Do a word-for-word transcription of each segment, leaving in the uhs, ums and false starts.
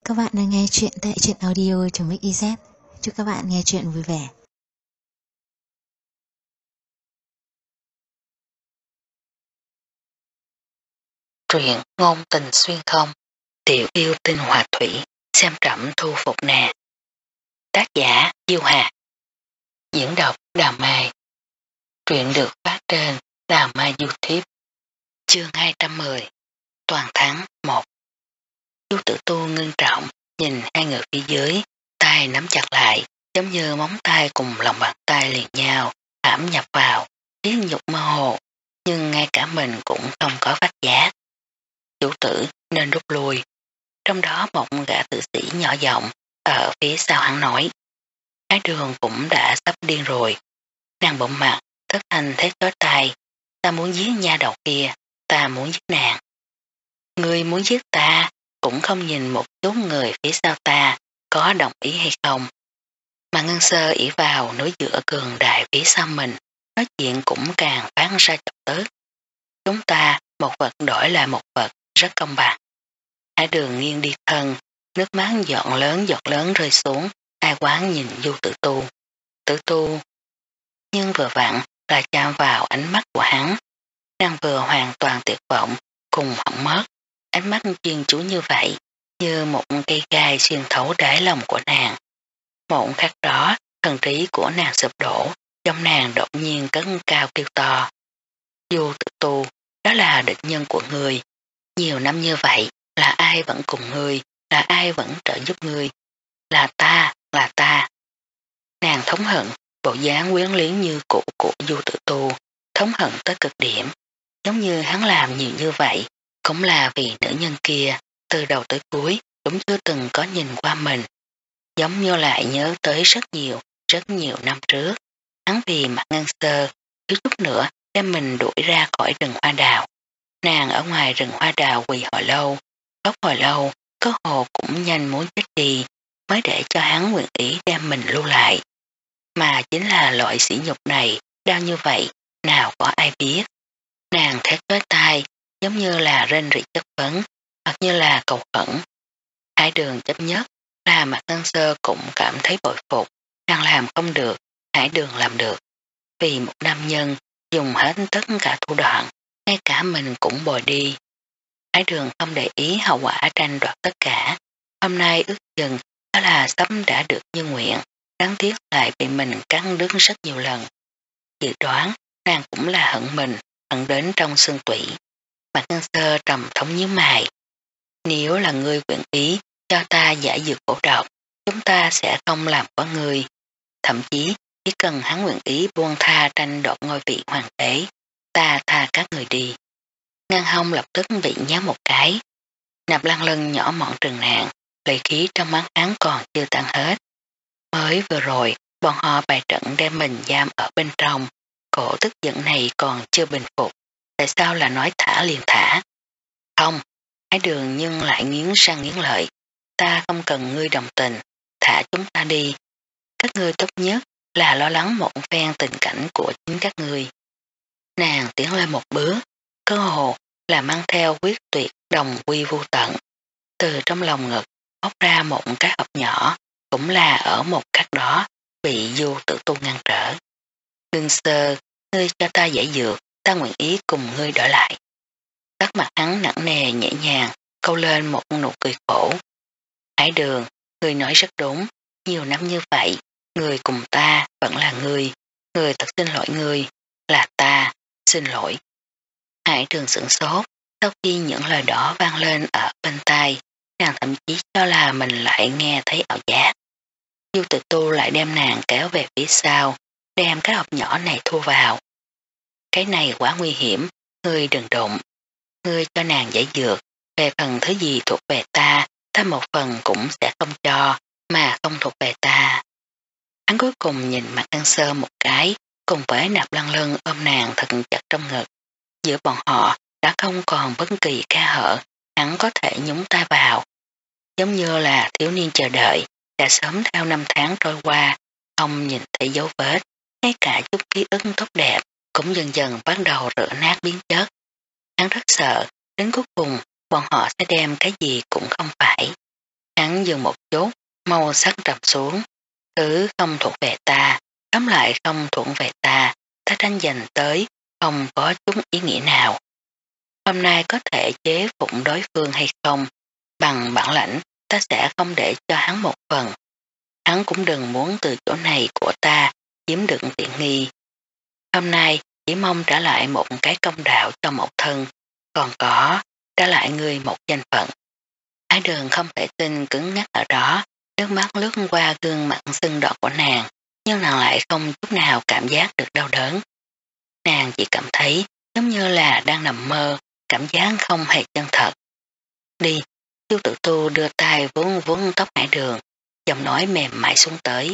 các bạn đang nghe chuyện tại truyện audio.mixyz. Chúc các bạn nghe chuyện vui vẻ. Truyện ngôn tình xuyên không, tiểu yêu tinh hòa thủy, xem trẫm thu phục nè. Tác giả Diêu Hà. Diễn đọc Đào Mai. Truyện được phát trên Đào Mai YouTube. Chương hai trăm mười. Toàn thắng một. Chu Tử Tu ngưng trọng nhìn hai người phía dưới, tay nắm chặt lại, giống như móng tay cùng lòng bàn tay liền nhau, hãm nhập vào, tiếng nhục mơ hồ, nhưng ngay cả mình cũng không có phát giác. Chủ tử nên rút lui. Trong đó một gã tử sĩ nhỏ giọng ở phía sau hắn nói. Cái đường cũng đã sắp điên rồi. Nàng bỗng mặt, thất thanh thét chói tai. Ta muốn giết nha đầu kia, ta muốn giết nàng. Người muốn giết ta, cũng không nhìn một chút người phía sau ta có đồng ý hay không. Mà Ngân Sơ ỷ vào núi giữa cường đại phía sau mình, nói chuyện cũng càng phán ra chọc tức. Chúng ta một vật đổi lại một vật, rất công bằng. Hải Đường nghiêng đi thân, nước mắt giọt lớn giọt lớn rơi xuống, ai quán nhìn Du Tử Tu. Tử Tu, nhưng vừa vặn là chạm vào ánh mắt của hắn. Nàng vừa hoàn toàn tuyệt vọng, cùng hỏng mất. Ánh mắt chuyên chú như vậy, như một cây gai xuyên thấu đáy lòng của nàng. Một khắc đó, thần trí của nàng sụp đổ, trong nàng đột nhiên cất cao kêu to. Du Tử Tu, đó là địch nhân của người. Nhiều năm như vậy, là ai vẫn cùng ngươi, là ai vẫn trợ giúp ngươi. Là ta, là ta. Nàng thống hận, bộ dáng quyến liếng như cũ của Du Tử Tu, thống hận tới cực điểm. Giống như hắn làm nhiều như vậy, cũng là vì nữ nhân kia, từ đầu tới cuối, cũng chưa từng có nhìn qua mình. Giống như lại nhớ tới rất nhiều, rất nhiều năm trước. Hắn vì mặt Ngân Sơ, thiếu chút nữa đem mình đuổi ra khỏi rừng hoa đào. Nàng ở ngoài rừng hoa đào quỳ hồi lâu, khóc hồi lâu, có hồ cũng nhanh muốn chết đi, mới để cho hắn nguyện ý đem mình lưu lại. Mà chính là loại sỉ nhục này, đau như vậy, nào có ai biết. Nàng thét với tai, giống như là rên rỉ chất vấn, hoặc như là cầu khẩn. Hải Đường chấp nhất, là mặt Ngân Sơ cũng cảm thấy bội phục, nàng làm không được, Hải Đường làm được. Vì một nam nhân, dùng hết tất cả thủ đoạn, ngay cả mình cũng bồi đi. Hải Đường không để ý hậu quả tranh đoạt tất cả. Hôm nay ước chừng đó là sắp đã được như nguyện, đáng tiếc lại bị mình cắn đứt rất nhiều lần. Dự đoán nàng cũng là hận mình, hận đến trong xương tủy. Mặt Ngân Sơ trầm thống nhíu mày. Nếu là ngươi nguyện ý cho ta giải dược cổ độc, chúng ta sẽ không làm có ngươi. Thậm chí chỉ cần hắn nguyện ý buông tha tranh đoạt ngôi vị hoàng đế, ta tha các người đi. Ngân Hông lập tức bị nhá một cái. Nạp Lăng Lân nhỏ mọn trừng nạn, lệ khí trong mắt hắn còn chưa tan hết. Mới vừa rồi, bọn họ bày trận đem mình giam ở bên trong, cổ tức giận này còn chưa bình phục. Tại sao là nói thả liền thả? Không, Hải Đường nhưng lại nghiến răng nghiến lợi. Ta không cần ngươi đồng tình, thả chúng ta đi. Các ngươi tốt nhất là lo lắng một phen tình cảnh của chính các ngươi. Nàng tiến lên một bước, cơ hồ là mang theo quyết tuyệt đồng quy vô tận. Từ trong lòng ngực móc ra một cái hộp nhỏ, cũng là ở một khắc đó bị Du Tử Tu ngăn trở. Ngân Sơ, ngươi cho ta giải dược, ta nguyện ý cùng ngươi đổi lại. Sắc mặt hắn nặng nề nhẹ nhàng, câu lên một nụ cười khổ. Hải Đường, ngươi nói rất đúng, nhiều năm như vậy, người cùng ta vẫn là ngươi, người thật xin lỗi ngươi, là ta, xin lỗi. Hải Đường sửng sốt, sau khi những lời đó vang lên ở bên tai, nàng thậm chí cho là mình lại nghe thấy ảo giác. Du Tử Tu lại đem nàng kéo về phía sau, đem cái hộp nhỏ này thu vào. Cái này quá nguy hiểm, ngươi đừng đụng. Ngươi cho nàng giải dược, về phần thứ gì thuộc về ta, ta một phần cũng sẽ không cho, mà không thuộc về ta. Hắn cuối cùng nhìn mặt Ngân Sơ một cái, cùng với Nạp Lăng Lân ôm nàng thật chặt trong ngực. Giữa bọn họ đã không còn bất kỳ khe hở, hắn có thể nhúng tay vào. Giống như là thiếu niên chờ đợi, đã sớm theo năm tháng trôi qua, không nhìn thấy dấu vết, ngay cả chút ký ức tốt đẹp cũng dần dần bắt đầu rửa nát biến chất. Hắn rất sợ, đến cuối cùng bọn họ sẽ đem cái gì cũng không phải. Hắn Hắn dừng một chút, màu sắc trầm xuống. Thứ không thuộc về ta, tóm lại không thuộc về ta, ta tranh giành tới, không có chút ý nghĩa nào. Hôm nay có thể chế phục đối phương hay không, bằng bản lãnh ta sẽ không để cho hắn một phần. Hắn cũng đừng muốn từ chỗ này của ta chiếm được tiện nghi. Hôm nay chỉ mong trả lại một cái công đạo cho một thân, còn có trả lại người một danh phận. Ái Đường không thể tin cứng ngắc ở đó, nước mắt lướt qua gương mặt sưng đỏ của nàng, nhưng nàng lại không chút nào cảm giác được đau đớn. Nàng chỉ cảm thấy giống như là đang nằm mơ, cảm giác không hề chân thật. Đi, Chu Tử Tu đưa tay vuốt vuốt tóc Ái Đường, giọng nói mềm mại xuống tới.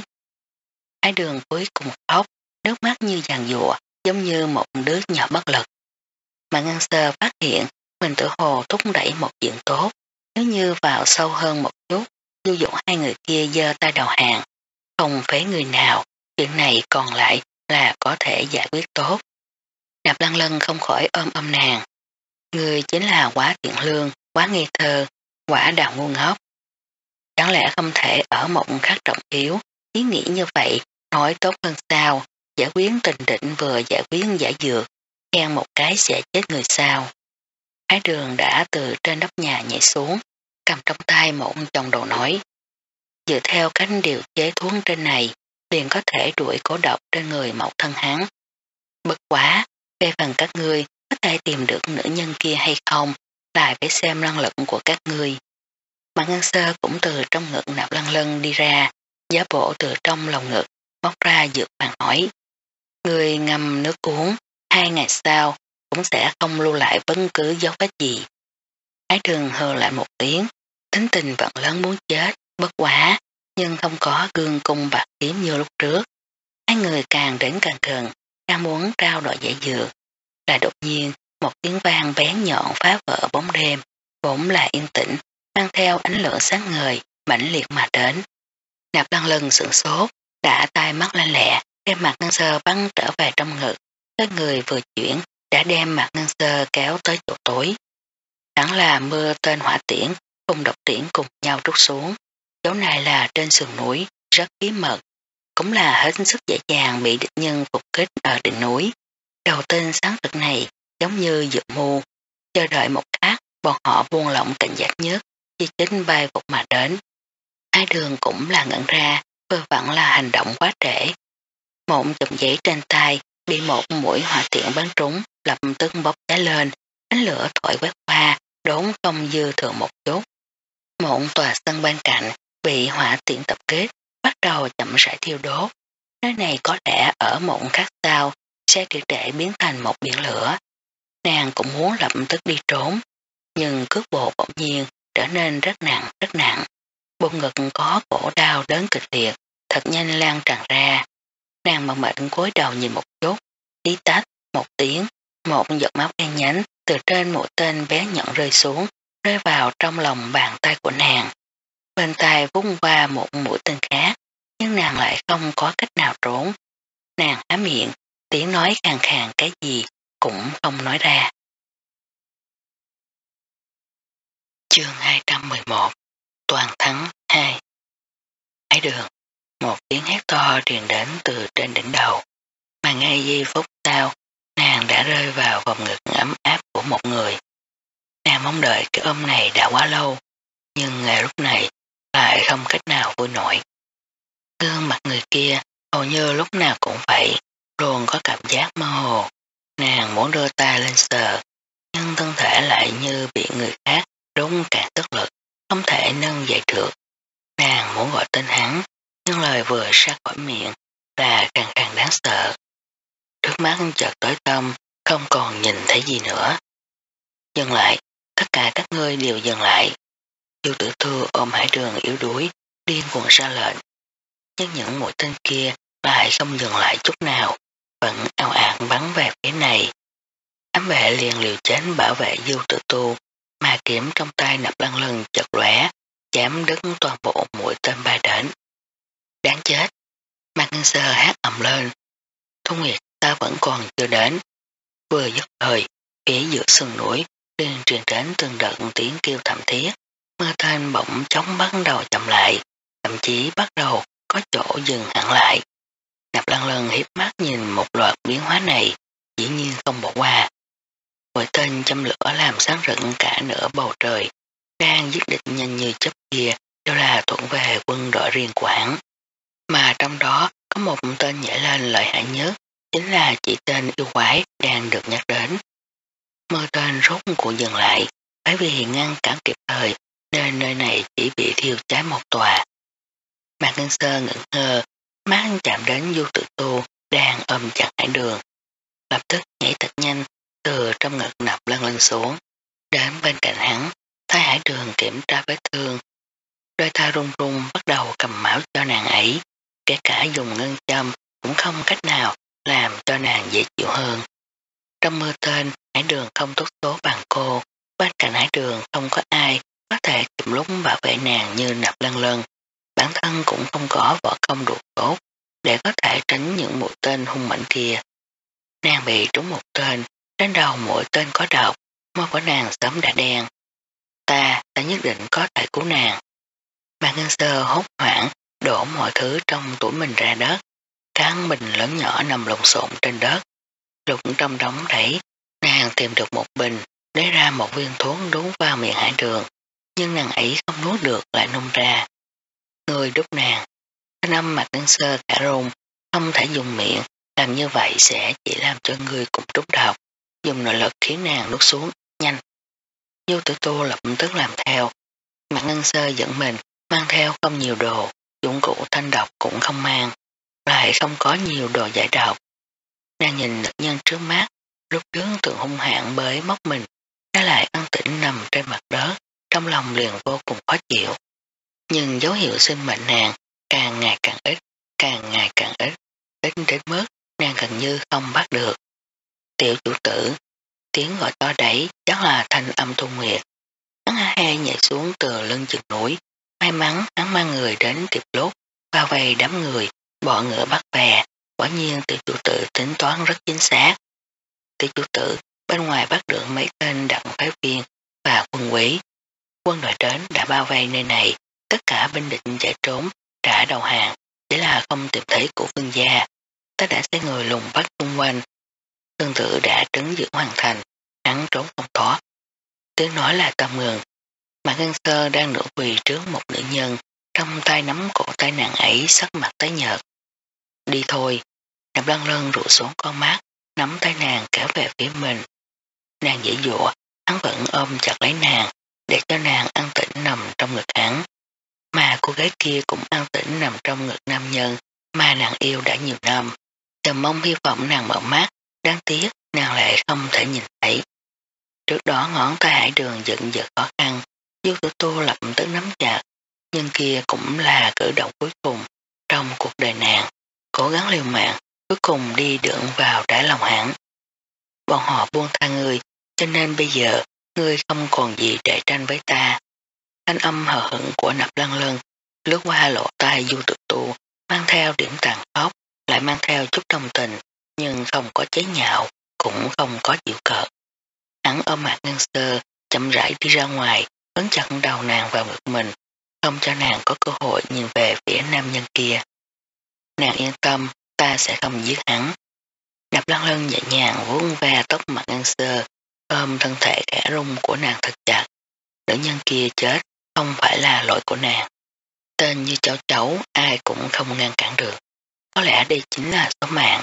Ái Đường cuối cùng khóc, nước mắt như giàn giụa, giống như một đứa nhỏ bất lực. Mà Ngân Sơ phát hiện mình tự hồ thúc đẩy một chuyện tốt, nếu như vào sâu hơn một chút, dụ dụ hai người kia giơ tay đầu hàng, không phế người nào, chuyện này còn lại là có thể giải quyết tốt. Nạp Lăng Lân không khỏi ôm ôm nàng. Người chính là quá thiện lương, quá ngây thơ, quả đào ngu ngốc. Chẳng lẽ không thể ở một khắc trọng yếu, ý nghĩ như vậy, nói tốt hơn sao, giải quyết tình định vừa giải quyết giải dược, khen một cái sẽ chết người sao. Ái Đường đã từ trên nóc nhà nhảy xuống, cầm trong tay một chồng đồ nói. Dựa theo cách điều chế thuốc trên này, liền có thể đuổi cổ độc trên người mẫu thân hắn. Bất quá, về phần các ngươi có thể tìm được nữ nhân kia hay không, lại phải xem năng lực của các ngươi. Mà Ngân Sơ cũng từ trong ngực Nạp Lăng Lân đi ra, giá bộ từ trong lòng ngực, móc ra dược bàn hỏi. Người ngâm nước uống, hai ngày sau cũng sẽ không lưu lại bất cứ dấu vết gì. Ái Đường hừ lại một tiếng, tính tình vẫn lớn muốn chết, bất quá, nhưng không có gương cung bạc kiếm như lúc trước. Hai người càng đến càng gần, đang muốn trao đổi giải dược. Là đột nhiên, một tiếng vang bén nhọn phá vỡ bóng đêm, vốn là yên tĩnh, mang theo ánh lửa sáng ngời, mãnh liệt mà đến. Nạp Lăng Lân sửng sốt, đã tay mắt lanh lẹ, đem mặt Ngân Sơ bắn trở về trong ngực. Tới người vừa chuyển, đã đem mặt Ngân Sơ kéo tới chỗ tối. Hẳn là mưa tên hỏa tiễn, cùng độc tiễn cùng nhau trút xuống. Chỗ này là trên sườn núi, rất bí mật, cũng là hết sức dễ dàng bị địch nhân phục kích ở đỉnh núi. Đầu tên sáng thực này giống như dược mù, chờ đợi một khắc, bọn họ buông lỏng cảnh giác nhất, chi chính bay vụt mà đến. Ái Đường cũng là ngẩn ra, vừa vặn là hành động quá trễ. Một chùm giấy trên tay bị một mũi hỏa tiễn bắn trúng, lập tức bốc cháy lên, ánh lửa thổi quét qua, đốn không dư thường một chút. Một tòa sân bên cạnh bị hỏa tiễn tập kết, bắt đầu chậm rãi thiêu đốt. Nơi này có lẽ ở một khắc sau sẽ triệt để biến thành một biển lửa. Nàng cũng muốn lập tức đi trốn, nhưng cước bộ bỗng nhiên trở nên rất nặng, rất nặng. Bụng ngực có cổ đau đớn kịch liệt, thật nhanh lan tràn ra. Nàng mệt mệt cúi đầu nhìn một chút, tí tách, một tiếng, một giọt máu đen nhánh từ trên mũi tên bé nhọn rơi xuống, rơi vào trong lòng bàn tay của nàng. Bên tay vung qua một mũi tên khác, nhưng nàng lại không có cách nào trốn. Nàng há miệng, tiếng nói khàn khàn cái gì cũng không nói ra. Chương hai trăm mười một Toàn thắng hai. Ái Đường, một tiếng hét to truyền đến từ trên đỉnh đầu, mà ngay giây phút sau, nàng đã rơi vào vòng ngực ấm áp của một người. Nàng mong đợi cái ôm này đã quá lâu, nhưng ngay lúc này lại không cách nào vui nổi. Gương mặt người kia hầu như lúc nào cũng vậy, luôn có cảm giác mơ hồ. Nàng muốn đưa tay lên sờ, nhưng thân thể lại như bị người khác rúng cạn tức lực, không thể nâng dậy được. Nàng muốn gọi tên hắn, nhưng lời vừa ra khỏi miệng là càng càng đáng sợ. Trước mắt chợt tối tăm, không còn nhìn thấy gì nữa. Dừng lại, tất cả các ngươi đều dừng lại. Chu Tử Tu ôm Hải Đường yếu đuối, điên cuồng ra lệnh. Nhưng những mũi tên kia lại không dừng lại chút nào, vẫn ào ạt bắn về phía này. Ám vệ liền liều chết bảo vệ Du Tử Tu, mà kiếm trong tay Nạp Lăng Lân chật lóe, chém đứt toàn bộ mũi tên bay đến. Đáng chết! Mạc Ngân Sơ hát ầm lên. Thu Nguyệt ta vẫn còn chưa đến. Vừa dứt lời, phía giữa sườn núi liền truyền đến từng đợt tiếng kêu thảm thiết. Mưa tên bỗng chóng bắt đầu chậm lại, thậm chí bắt đầu có chỗ dừng hẳn lại. Nạp Lăng Lân hiếp mắt nhìn một loạt biến hóa này, dĩ nhiên không bỏ qua. Mũi tên châm lửa làm sáng rực cả nửa bầu trời, đang giết địch nhanh như chớp kia đều là thuận về quân đội riêng của hắn. Mà trong đó có một tên nhảy lên lợi hại nhất, chính là chỉ tên yêu quái đang được nhắc đến. Mưa tên rốt của dừng lại, bởi vì ngăn cản kịp thời nên nơi này chỉ bị thiêu cháy một tòa. Mạc Ngân Sơ ngẩn ngơ, mắt chạm đến Du Tử Tu đang ôm chặt Hải Đường. Lập tức nhảy thật nhanh từ trong ngực Nạp Lăng Lân xuống, đến bên cạnh hắn, thấy Hải Đường kiểm tra vết thương. Đôi ta run run bắt đầu cầm máu cho nàng ấy, kể cả dùng ngân châm cũng không cách nào làm cho nàng dễ chịu hơn. Trong mưa tên, Hải Đường không tốt số bằng cô, bên cạnh Hải Đường không có ai có thể kịp lúc bảo vệ nàng như Nạp Lăng Lân. Bản thân cũng không có võ công đủ tốt để có thể tránh những mũi tên hung mạnh kia. Nàng bị trúng một tên, trên đầu mũi tên có độc, môi của nàng sớm đã đen. Ta, ta nhất định có thể cứu nàng. Mạc Ngân Sơ hốt hoảng, đổ mọi thứ trong tủ mình ra đất, các bình lớn nhỏ nằm lộn xộn trên đất. Lục trong đống rẫy, nàng tìm được một bình, lấy ra một viên thuốc đút vào miệng Hải Đường, nhưng nàng ấy không nuốt được lại nôn ra. Người đút nàng, thanh âm Mạc Ngân Sơ cả run, không thể dùng miệng, làm như vậy sẽ chỉ làm cho người cũng trúng độc, dùng nội lực khiến nàng nuốt xuống, nhanh. Du Tử Tu lập tức làm theo, Mạc Ngân Sơ dẫn mình, mang theo không nhiều đồ, dụng cụ thanh độc cũng không mang, lại không có nhiều đồ giải độc. Nàng nhìn nữ nhân trước mắt, lúc trước tưởng hung hãn bới móc mình, nó lại an tĩnh nằm trên mặt đất, trong lòng liền vô cùng khó chịu. Nhưng dấu hiệu sinh mệnh nàng càng ngày càng ít, càng ngày càng ít, ít đến mức nàng gần như không bắt được. Tiểu chủ tử, tiếng gọi to đẩy chắc là thanh âm Thu Nguyệt. Hắn ha he nhảy xuống từ lưng chừng núi, may mắn hắn mang người đến kịp lúc, bao vây đám người, bọ ngựa bắt bè. Quả nhiên tiểu chủ tử tính toán rất chính xác. Tiểu chủ tử bên ngoài bắt được mấy tên đặng phái viên và quân quý. Quân đội đến đã bao vây nơi này, tất cả binh địch chạy trốn, trả đầu hàng, chỉ là không tìm thấy của vương gia. Ta đã thấy người lùng bắt xung quanh. Tương tự đã trấn giữ hoàn thành, hắn trốn không thoát. Tiếng nói là tạm ngừng. Mạc Ngân Sơ đang nửa quỳ trước một nữ nhân, trong tay nắm cổ tay nàng ấy sắc mặt tái nhợt. Đi thôi. Nạp Lăng Lân rủ xuống con mắt, nắm tay nàng kéo về phía mình. Nàng dễ dụa, hắn vẫn ôm chặt lấy nàng, để cho nàng an tĩnh nằm trong ngực hắn. Mà cô gái kia cũng an tĩnh nằm trong ngực nam nhân mà nàng yêu đã nhiều năm. Chờ mong hy vọng nàng mở mắt, đáng tiếc nàng lại không thể nhìn thấy. Trước đó ngón tay Hải Đường giận giật khó khăn, Du Tử Tu lập tức nắm chặt, nhưng kia cũng là cử động cuối cùng trong cuộc đời nàng, cố gắng liều mạng, cuối cùng đi đựng vào trái lòng hắn. Bọn họ buông tha ngươi, cho nên bây giờ ngươi không còn gì để tranh với ta. Thanh âm hờ hững của Nạp Lăng Lân lướt qua lỗ tai Du Tử Tu, mang theo điểm tàn khốc, lại mang theo chút đồng tình, nhưng không có chế nhạo, cũng không có chịu cợt. Hắn ôm Mạc Ngân Sơ, chậm rãi đi ra ngoài, ấn chặt đầu nàng vào ngực mình, không cho nàng có cơ hội nhìn về phía nam nhân kia. Nàng yên tâm, ta sẽ không giết hắn. Nạp Lăng Lân nhẹ nhàng vuốt ve tóc Mạc Ngân Sơ, ôm thân thể khẽ rung của nàng thật chặt. Nữ nhân kia chết, không phải là lỗi của nàng. Tên như cháu cháu, ai cũng không ngăn cản được. Có lẽ đây chính là số mạng.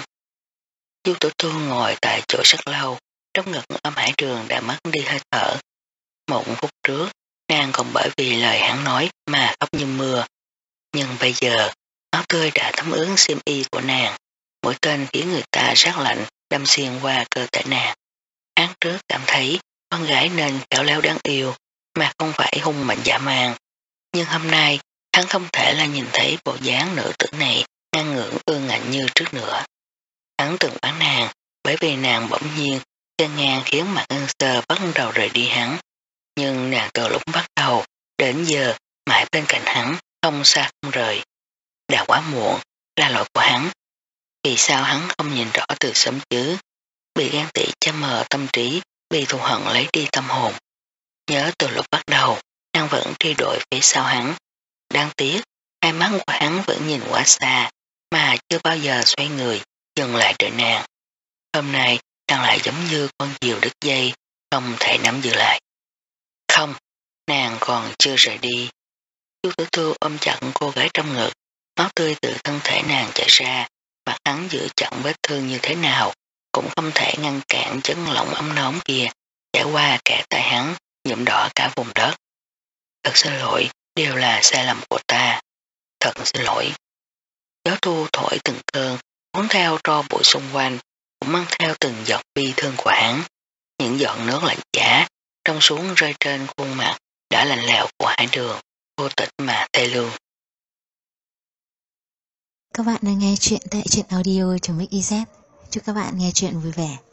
Du Tử Tu ngồi tại chỗ rất lâu, trong ngực ôm Hải Đường đã mất đi hơi thở. Một phút trước, nàng còn bởi vì lời hắn nói mà khóc như mưa. Nhưng bây giờ, máu tươi đã thấm ướt xiêm y của nàng. Mũi tên khiến người ta rát lạnh đâm xuyên qua cơ thể nàng. Hắn trước cảm thấy con gái nên khéo léo đáng yêu, mà không phải hung mạnh dã man. Nhưng hôm nay, hắn không thể là nhìn thấy bộ dáng nữ tử này ngang ngưỡng ương ngạnh như trước nữa. Hắn từng oán nàng, bởi vì nàng bỗng nhiên chân ngang khiến Mạc Ngân Sơ bắt đầu rời đi hắn. Nhưng nàng từ lúc bắt đầu, đến giờ, mãi bên cạnh hắn, không xa không rời. Đã quá muộn, là lỗi của hắn. Vì sao hắn không nhìn rõ từ sớm chứ? Bị ghen tị che mờ tâm trí, bị thù hận lấy đi tâm hồn. Nhớ từ lúc bắt đầu, nàng nàng vẫn truy đuổi phía sau hắn. Đáng tiếc, hai mắt của hắn vẫn nhìn quá xa, mà chưa bao giờ xoay người, dừng lại đợi nàng. Hôm nay, nàng lại giống như con diều đứt dây, không thể nắm giữ lại. Không, nàng còn chưa rời đi. Chu Tử Thu ôm chặt cô gái trong ngực, máu tươi từ thân thể nàng chảy ra, mặt hắn giữ chặn vết thương như thế nào, cũng không thể ngăn cản chấn lỏng ấm nóng kia, chảy qua cả tay hắn, nhuộm đỏ cả vùng đất. Thật xin lỗi, đều là sai lầm của ta. Thật xin lỗi. Gió thu thổi từng cơn, cuốn theo tro bụi xung quanh, cũng mang theo từng giọt bi thương của hắn. Những giọt nước lạnh giá, trong xuống rơi trên khuôn mặt, đã lạnh lẽo của hai đường, vô tịch mà thê lương. Các bạn đang nghe chuyện tại truyện audio.mixyz. Chúc các bạn nghe chuyện vui vẻ.